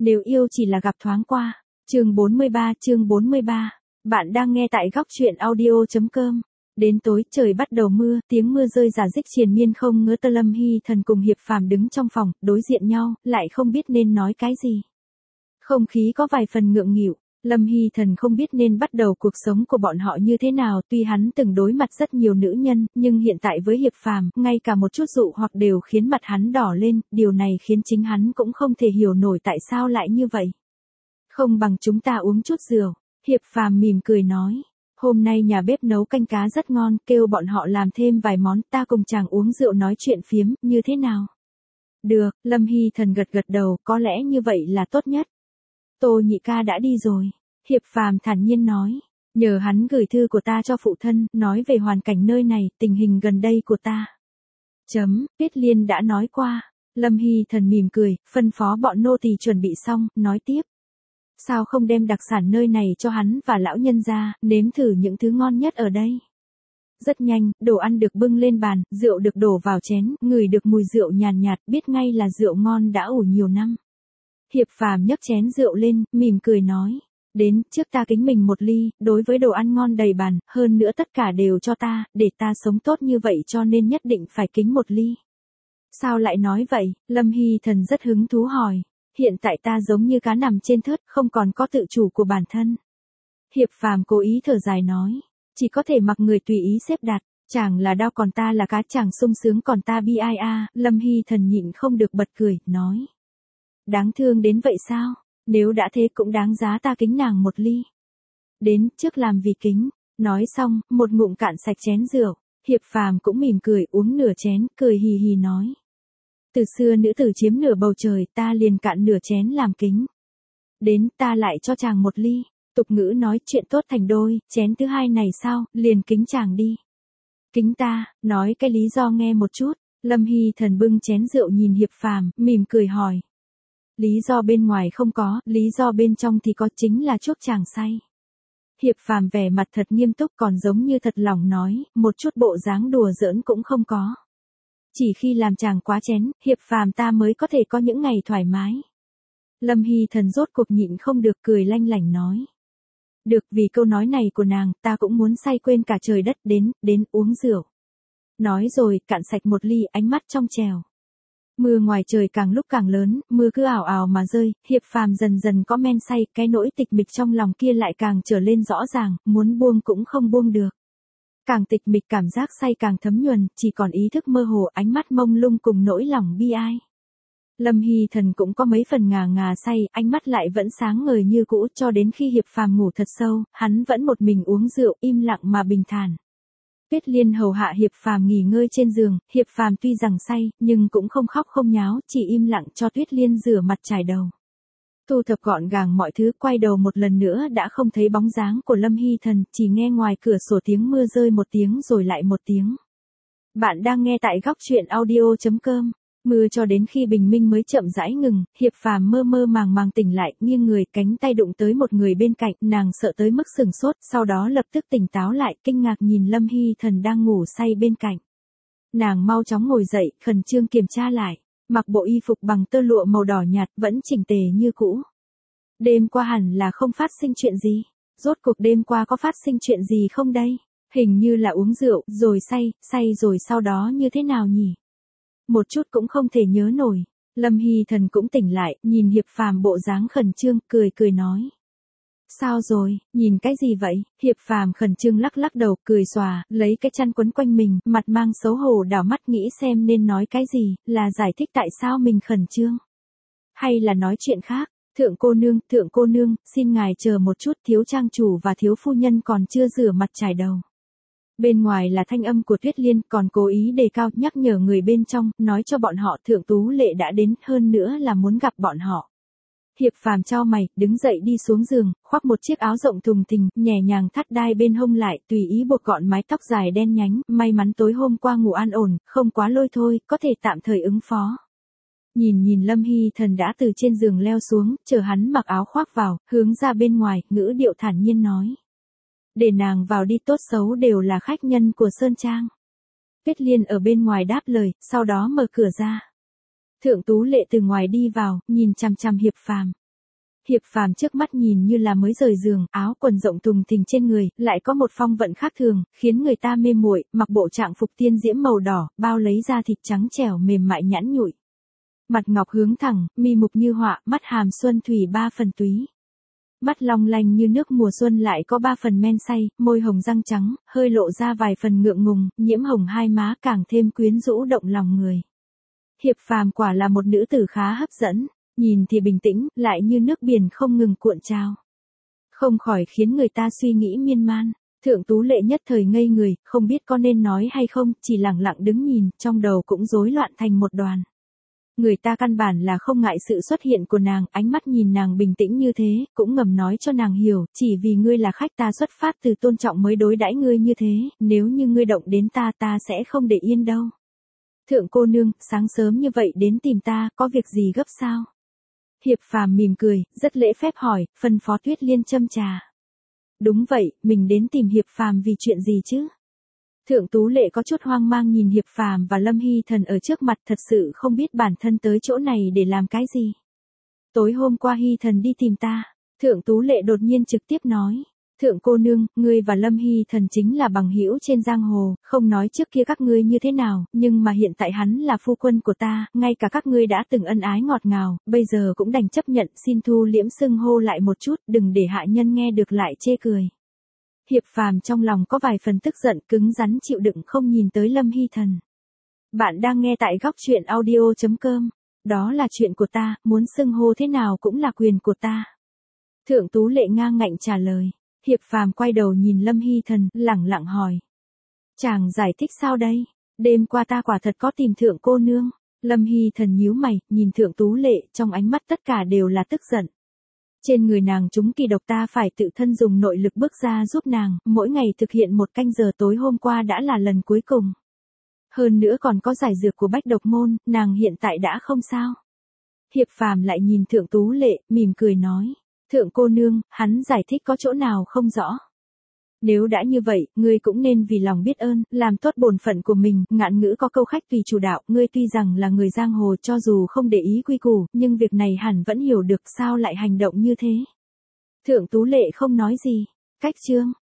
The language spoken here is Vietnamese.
Nếu yêu chỉ là gặp thoáng qua. Chương 43. Bạn đang nghe tại góc truyện audio.com. Đến tối trời bắt đầu mưa, tiếng mưa rơi rả rích triền miên không ngớt. Lâm Hy Thần cùng Hiệp Phàm đứng trong phòng, đối diện nhau, lại không biết nên nói cái gì. Không khí có vài phần ngượng nghịu. Lâm Hy Thần không biết nên bắt đầu cuộc sống của bọn họ như thế nào, tuy hắn từng đối mặt rất nhiều nữ nhân, nhưng hiện tại với Hiệp Phàm, ngay cả một chút dụ hoặc đều khiến mặt hắn đỏ lên, điều này khiến chính hắn cũng không thể hiểu nổi tại sao lại như vậy. Không bằng chúng ta uống chút rượu, Hiệp Phàm mỉm cười nói. Hôm nay nhà bếp nấu canh cá rất ngon, kêu bọn họ làm thêm vài món, ta cùng chàng uống rượu nói chuyện phiếm, như thế nào? Được, Lâm Hy Thần gật gật đầu, có lẽ như vậy là tốt nhất. Tô nhị ca đã đi rồi. Hiệp Phàm thản nhiên nói. Nhờ hắn gửi thư của ta cho phụ thân, nói về hoàn cảnh nơi này, tình hình gần đây của ta. Tuyết Liên đã nói qua. Lâm Hy Thần mỉm cười, phân phó bọn nô tỳ chuẩn bị xong, nói tiếp. Sao không đem đặc sản nơi này cho hắn và lão nhân gia, nếm thử những thứ ngon nhất ở đây. Rất nhanh, đồ ăn được bưng lên bàn, rượu được đổ vào chén, ngửi được mùi rượu nhàn nhạt, biết ngay là rượu ngon đã ủ nhiều năm. Hiệp Phàm nhấc chén rượu lên, mỉm cười nói. Đến, trước ta kính mình một ly, đối với đồ ăn ngon đầy bàn, hơn nữa tất cả đều cho ta, để ta sống tốt như vậy cho nên nhất định phải kính một ly. Sao lại nói vậy? Lâm Hy Thần rất hứng thú hỏi. Hiện tại ta giống như cá nằm trên thớt, không còn có tự chủ của bản thân. Hiệp Phàm cố ý thở dài nói. Chỉ có thể mặc người tùy ý xếp đặt, chàng là đao còn ta là cá, chàng sung sướng còn ta bi ai a. Lâm Hy Thần nhịn không được bật cười, nói. Đáng thương đến vậy sao? Nếu đã thế cũng đáng giá ta kính nàng một ly. Đến, trước làm vì kính. Nói xong, một ngụm cạn sạch chén rượu. Hiệp Phàm cũng mỉm cười uống nửa chén, cười hì hì nói. Từ xưa nữ tử chiếm nửa bầu trời, ta liền cạn nửa chén làm kính. Đến, ta lại cho chàng một ly. Tục ngữ nói chuyện tốt thành đôi, chén thứ hai này sao, liền kính chàng đi. Kính ta, nói cái lý do nghe một chút. Lâm Hy Thần bưng chén rượu nhìn Hiệp Phàm, mỉm cười hỏi. Lý do bên ngoài không có, lý do bên trong thì có, chính là chuốc chàng say. Hiệp Phàm vẻ mặt thật nghiêm túc, còn giống như thật lòng nói, một chút bộ dáng đùa giỡn cũng không có. Chỉ khi làm chàng quá chén, Hiệp Phàm ta mới có thể có những ngày thoải mái. Lâm Hy Thần rốt cuộc nhịn không được, cười lanh lảnh nói. Được, vì câu nói này của nàng, ta cũng muốn say quên cả trời đất, đến uống rượu. Nói rồi, cạn sạch một ly, ánh mắt trong trèo. Mưa ngoài trời càng lúc càng lớn, mưa cứ ảo ảo mà rơi, Hiệp Phàm dần dần có men say, cái nỗi tịch mịch trong lòng kia lại càng trở lên rõ ràng, muốn buông cũng không buông được. Càng tịch mịch cảm giác say càng thấm nhuần, chỉ còn ý thức mơ hồ, ánh mắt mông lung cùng nỗi lòng bi ai. Lâm Hy Thần cũng có mấy phần ngà ngà say, ánh mắt lại vẫn sáng ngời như cũ, cho đến khi Hiệp Phàm ngủ thật sâu, hắn vẫn một mình uống rượu, im lặng mà bình thản. Tuyết Liên hầu hạ Hiệp Phàm nghỉ ngơi trên giường, Hiệp Phàm tuy rằng say, nhưng cũng không khóc không nháo, chỉ im lặng cho Tuyết Liên rửa mặt chải đầu. Thu thập gọn gàng mọi thứ, quay đầu một lần nữa đã không thấy bóng dáng của Lâm Hy Thần, chỉ nghe ngoài cửa sổ tiếng mưa rơi một tiếng rồi lại một tiếng. Bạn đang nghe tại góc truyện audio.com. Mưa cho đến khi bình minh mới chậm rãi ngừng, Hiệp Phàm mơ mơ màng màng tỉnh lại, nghiêng người, cánh tay đụng tới một người bên cạnh, nàng sợ tới mức sửng sốt, sau đó lập tức tỉnh táo lại, kinh ngạc nhìn Lâm Hy Thần đang ngủ say bên cạnh. Nàng mau chóng ngồi dậy, khẩn trương kiểm tra lại, mặc bộ y phục bằng tơ lụa màu đỏ nhạt, vẫn chỉnh tề như cũ. Đêm qua hẳn là không phát sinh chuyện gì. Rốt cuộc đêm qua có phát sinh chuyện gì không đây? Hình như là uống rượu, rồi say rồi sau đó như thế nào nhỉ? Một chút cũng không thể nhớ nổi. Lâm Hy Thần cũng tỉnh lại, nhìn Hiệp Phàm bộ dáng khẩn trương, cười nói. Sao rồi, nhìn cái gì vậy? Hiệp Phàm khẩn trương lắc lắc đầu, cười xòa, lấy cái chăn quấn quanh mình, mặt mang xấu hổ đảo mắt nghĩ xem nên nói cái gì, là giải thích tại sao mình khẩn trương. Hay là nói chuyện khác? Thượng cô nương, xin ngài chờ một chút, thiếu trang chủ và thiếu phu nhân còn chưa rửa mặt chải đầu. Bên ngoài là thanh âm của Tuyết Liên, còn cố ý đề cao nhắc nhở người bên trong, nói cho bọn họ Thượng Tú Lệ đã đến, hơn nữa là muốn gặp bọn họ. Hiệp Phàm chau mày, đứng dậy đi xuống giường, khoác một chiếc áo rộng thùng thình, nhẹ nhàng thắt đai bên hông lại, tùy ý buộc gọn mái tóc dài đen nhánh, may mắn tối hôm qua ngủ an ổn, không quá lôi thôi, có thể tạm thời ứng phó. Nhìn Lâm Hy Thần đã từ trên giường leo xuống, chờ hắn mặc áo khoác vào, hướng ra bên ngoài, ngữ điệu thản nhiên nói. Để nàng vào đi, tốt xấu đều là khách nhân của Sơn Trang. Tuyết Liên ở bên ngoài đáp lời, sau đó mở cửa ra. Thượng Tú Lệ từ ngoài đi vào, nhìn chằm chằm Hiệp Phàm. Hiệp Phàm trước mắt nhìn như là mới rời giường, áo quần rộng thùng thình trên người, lại có một phong vận khác thường, khiến người ta mê muội, mặc bộ trạng phục tiên diễm màu đỏ, bao lấy da thịt trắng trẻo mềm mại nhẵn nhụi. Mặt ngọc hướng thẳng, mi mục như họa, mắt hàm xuân thủy ba phần túy. Mắt long lanh như nước mùa xuân lại có ba phần men say, môi hồng răng trắng, hơi lộ ra vài phần ngượng ngùng, nhiễm hồng hai má càng thêm quyến rũ động lòng người. Hiệp Phàm quả là một nữ tử khá hấp dẫn, nhìn thì bình tĩnh, lại như nước biển không ngừng cuộn trào. Không khỏi khiến người ta suy nghĩ miên man. Thượng Tú Lệ nhất thời ngây người, không biết có nên nói hay không, chỉ lặng lặng đứng nhìn, trong đầu cũng rối loạn thành một đoàn. Người ta căn bản là không ngại sự xuất hiện của nàng, ánh mắt nhìn nàng bình tĩnh như thế, cũng ngầm nói cho nàng hiểu, chỉ vì ngươi là khách ta xuất phát từ tôn trọng mới đối đãi ngươi như thế, nếu như ngươi động đến ta sẽ không để yên đâu. Thượng cô nương, sáng sớm như vậy đến tìm ta, có việc gì gấp sao? Hiệp Phàm mỉm cười, rất lễ phép hỏi, phân phó Tuyết Liên châm trà. Đúng vậy, mình đến tìm Hiệp Phàm vì chuyện gì chứ? Thượng Tú Lệ có chút hoang mang nhìn Hiệp Phàm và Lâm Hy Thần ở trước mặt, thật sự không biết bản thân tới chỗ này để làm cái gì. Tối hôm qua Hy Thần đi tìm ta, Thượng Tú Lệ đột nhiên trực tiếp nói. Thượng cô nương, ngươi và Lâm Hy Thần chính là bằng hữu trên giang hồ, không nói trước kia các ngươi như thế nào, nhưng mà hiện tại hắn là phu quân của ta, ngay cả các ngươi đã từng ân ái ngọt ngào, bây giờ cũng đành chấp nhận, xin thu liễm xưng hô lại một chút, đừng để hạ nhân nghe được lại chê cười. Hiệp Phàm trong lòng có vài phần tức giận, cứng rắn chịu đựng không nhìn tới Lâm Hy Thần. Bạn đang nghe tại góc truyện audio.com, đó là chuyện của ta, muốn xưng hô thế nào cũng là quyền của ta. Thượng Tú Lệ ngang ngạnh trả lời. Hiệp Phàm quay đầu nhìn Lâm Hy Thần, lẳng lặng hỏi. Chàng giải thích sao đây? Đêm qua ta quả thật có tìm Thượng cô nương. Lâm Hy Thần nhíu mày, nhìn Thượng Tú Lệ, trong ánh mắt tất cả đều là tức giận. Trên người nàng trúng kỳ độc ta phải tự thân dùng nội lực bước ra giúp nàng, mỗi ngày thực hiện 1 canh giờ, tối hôm qua đã là lần cuối cùng. Hơn nữa còn có giải dược của Bách Độc Môn, nàng hiện tại đã không sao. Hiệp Phàm lại nhìn Thượng Tú Lệ, mỉm cười nói. Thượng cô nương, hắn giải thích có chỗ nào không rõ. Nếu đã như vậy, ngươi cũng nên vì lòng biết ơn, làm tốt bổn phận của mình, ngạn ngữ có câu khách tùy chủ đạo, ngươi tuy rằng là người giang hồ cho dù không để ý quy củ, nhưng việc này hẳn vẫn hiểu được sao lại hành động như thế. Thượng Tú Lệ không nói gì. Cách chương.